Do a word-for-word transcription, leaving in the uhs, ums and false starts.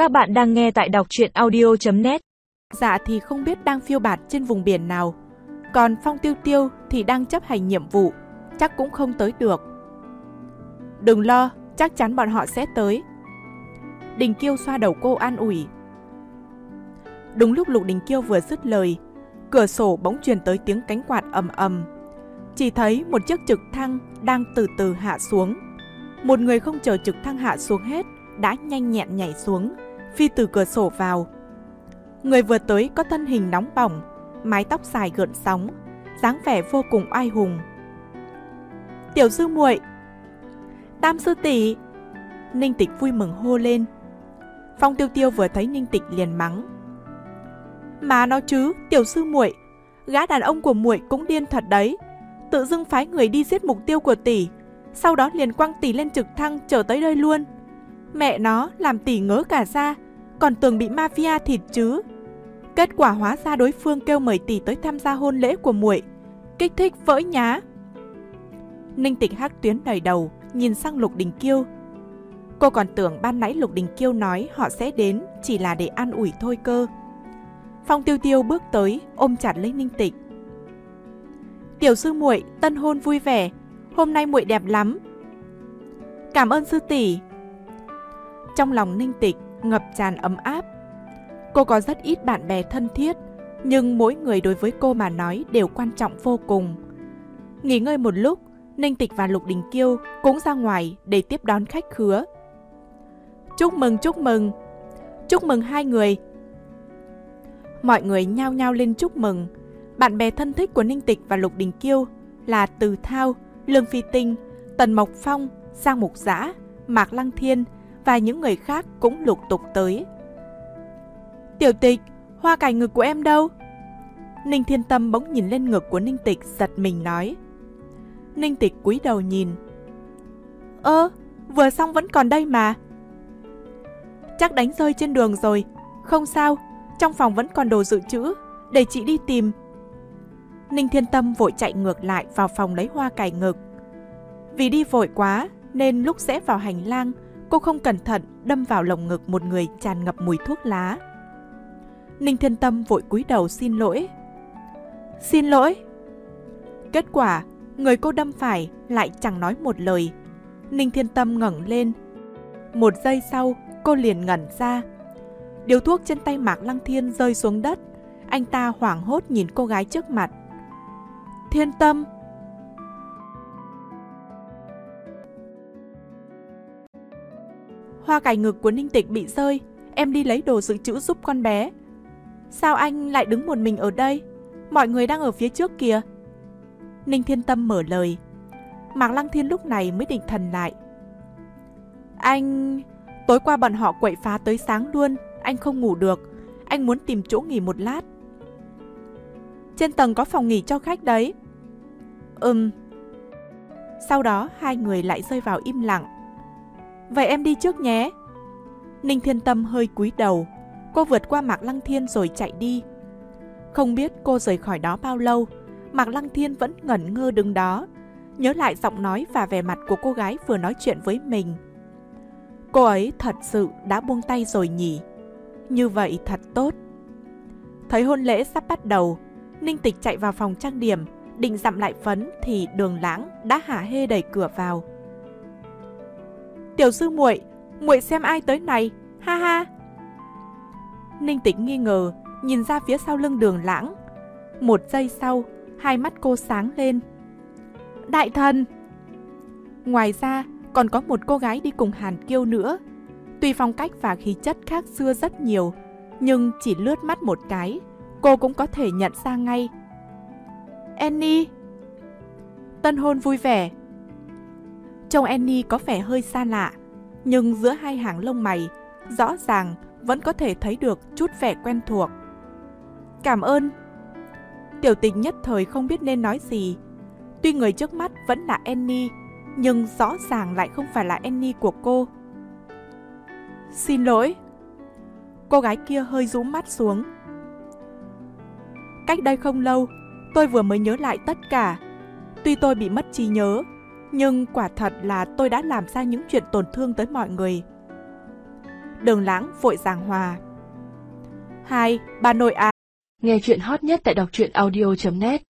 Các bạn đang nghe tại đọc truyện audio chấm net. Dạ thì không biết đang phiêu bạt trên vùng biển nào. Còn Phong Tiêu Tiêu thì đang chấp hành nhiệm vụ, chắc cũng không tới được. Đừng lo, chắc chắn bọn họ sẽ tới. Đình Kiêu xoa đầu cô an ủi. Đúng lúc Lục Đình Kiêu vừa dứt lời, cửa sổ bỗng truyền tới tiếng cánh quạt ầm ầm. Chỉ thấy một chiếc trực thăng đang từ từ hạ xuống. Một người không chờ trực thăng hạ xuống hết đã nhanh nhẹn nhảy xuống, phi từ cửa sổ vào. Người vừa tới có thân hình nóng bỏng, mái tóc dài gợn sóng, dáng vẻ vô cùng oai hùng. Tiểu sư muội, Tam sư tỷ, Ninh Tịch vui mừng hô lên. Phong Tiêu Tiêu vừa thấy Ninh Tịch liền mắng. Mà nó chứ, tiểu sư muội, gã đàn ông của muội cũng điên thật đấy. Tự dưng phái người đi giết mục tiêu của tỷ, sau đó liền quăng tỷ lên trực thăng trở tới đây luôn. Mẹ nó làm tỷ ngớ cả ra, còn tưởng bị mafia thịt chứ. Kết quả hóa ra đối phương kêu mời tỷ tới tham gia hôn lễ của muội, kích thích vỡ nhá. Ninh Tịch hắc tuyến đầy đầu, nhìn sang Lục Đình Kiêu. Cô còn tưởng ban nãy Lục Đình Kiêu nói họ sẽ đến chỉ là để an ủi thôi cơ. Phong Tiêu Tiêu bước tới, ôm chặt lấy Ninh Tịch. Tiểu sư muội, tân hôn vui vẻ, hôm nay muội đẹp lắm. Cảm ơn sư tỷ. Trong lòng Ninh Tịch ngập tràn ấm áp. Cô có rất ít bạn bè thân thiết, nhưng mỗi người đối với cô mà nói đều quan trọng vô cùng. Nghỉ ngơi một lúc, Ninh Tịch và Lục Đình Kiêu cũng ra ngoài để tiếp đón khách khứa. Chúc mừng, chúc mừng, chúc mừng hai người. Mọi người nhao nhao lên chúc mừng. Bạn bè thân thích của Ninh Tịch và Lục Đình Kiêu là Từ Thao, Lương Phi Tinh, Tần Mộc Phong, Giang Mục Dã, Mạc Lăng Thiên và những người khác cũng lục tục tới. Tiểu Tịch, hoa cải ngực của em đâu? Ninh Thiên Tâm bỗng nhìn lên ngực của Ninh Tịch, giật mình nói. Ninh Tịch cúi đầu nhìn. Ơ, vừa xong vẫn còn đây mà. Chắc đánh rơi trên đường rồi. Không sao, trong phòng vẫn còn đồ dự trữ, để chị đi tìm. Ninh Thiên Tâm vội chạy ngược lại vào phòng lấy hoa cải ngực. Vì đi vội quá nên lúc rẽ vào hành lang, cô không cẩn thận đâm vào lồng ngực một người tràn ngập mùi thuốc lá. Ninh Thiên Tâm vội cúi đầu xin lỗi. Xin lỗi. Kết quả, người cô đâm phải lại chẳng nói một lời. Ninh Thiên Tâm ngẩng lên. Một giây sau, cô liền ngẩn ra. Điếu thuốc trên tay Mạc Lăng Thiên rơi xuống đất. Anh ta hoảng hốt nhìn cô gái trước mặt. Thiên Tâm. Hoa cải ngực của Ninh Tịch bị rơi, em đi lấy đồ dự trữ giúp con bé. Sao anh lại đứng một mình ở đây? Mọi người đang ở phía trước kìa. Ninh Thiên Tâm mở lời. Mạc Lăng Thiên lúc này mới định thần lại. Anh... Tối qua bọn họ quậy phá tới sáng luôn, anh không ngủ được. Anh muốn tìm chỗ nghỉ một lát. Trên tầng có phòng nghỉ cho khách đấy. Ừm. Sau đó hai người lại rơi vào im lặng. Vậy em đi trước nhé. Ninh Thiên Tâm hơi cúi đầu. Cô vượt qua Mạc Lăng Thiên rồi chạy đi. Không biết cô rời khỏi đó bao lâu, Mạc Lăng Thiên vẫn ngẩn ngơ đứng đó, nhớ lại giọng nói và vẻ mặt của cô gái vừa nói chuyện với mình. Cô ấy thật sự đã buông tay rồi nhỉ? Như vậy thật tốt. Thấy hôn lễ sắp bắt đầu, Ninh Tịch chạy vào phòng trang điểm, định dặm lại phấn thì Đường Lãng đã hả hê đẩy cửa vào. Tiểu sư muội, muội xem ai tới này, ha ha. Ninh Tịch nghi ngờ, nhìn ra phía sau lưng Đường Lãng. Một giây sau, hai mắt cô sáng lên. Đại thần! Ngoài ra, còn có một cô gái đi cùng Hàn Kiêu nữa. Tuy phong cách và khí chất khác xưa rất nhiều, nhưng chỉ lướt mắt một cái, cô cũng có thể nhận ra ngay. Annie! Tân hôn vui vẻ. Trông Annie có vẻ hơi xa lạ, nhưng giữa hai hàng lông mày, rõ ràng vẫn có thể thấy được chút vẻ quen thuộc. Cảm ơn. Tiểu Tịch nhất thời không biết nên nói gì. Tuy người trước mắt vẫn là Annie, nhưng rõ ràng lại không phải là Annie của cô. Xin lỗi. Cô gái kia hơi rũ mắt xuống. Cách đây không lâu, tôi vừa mới nhớ lại tất cả. Tuy tôi bị mất trí nhớ, nhưng quả thật là tôi đã làm ra những chuyện tổn thương tới mọi người. Đường Lãng vội giảng hòa. Hai, bà nội à. Nghe chuyện hot nhất tại đọc truyện audio chấm net.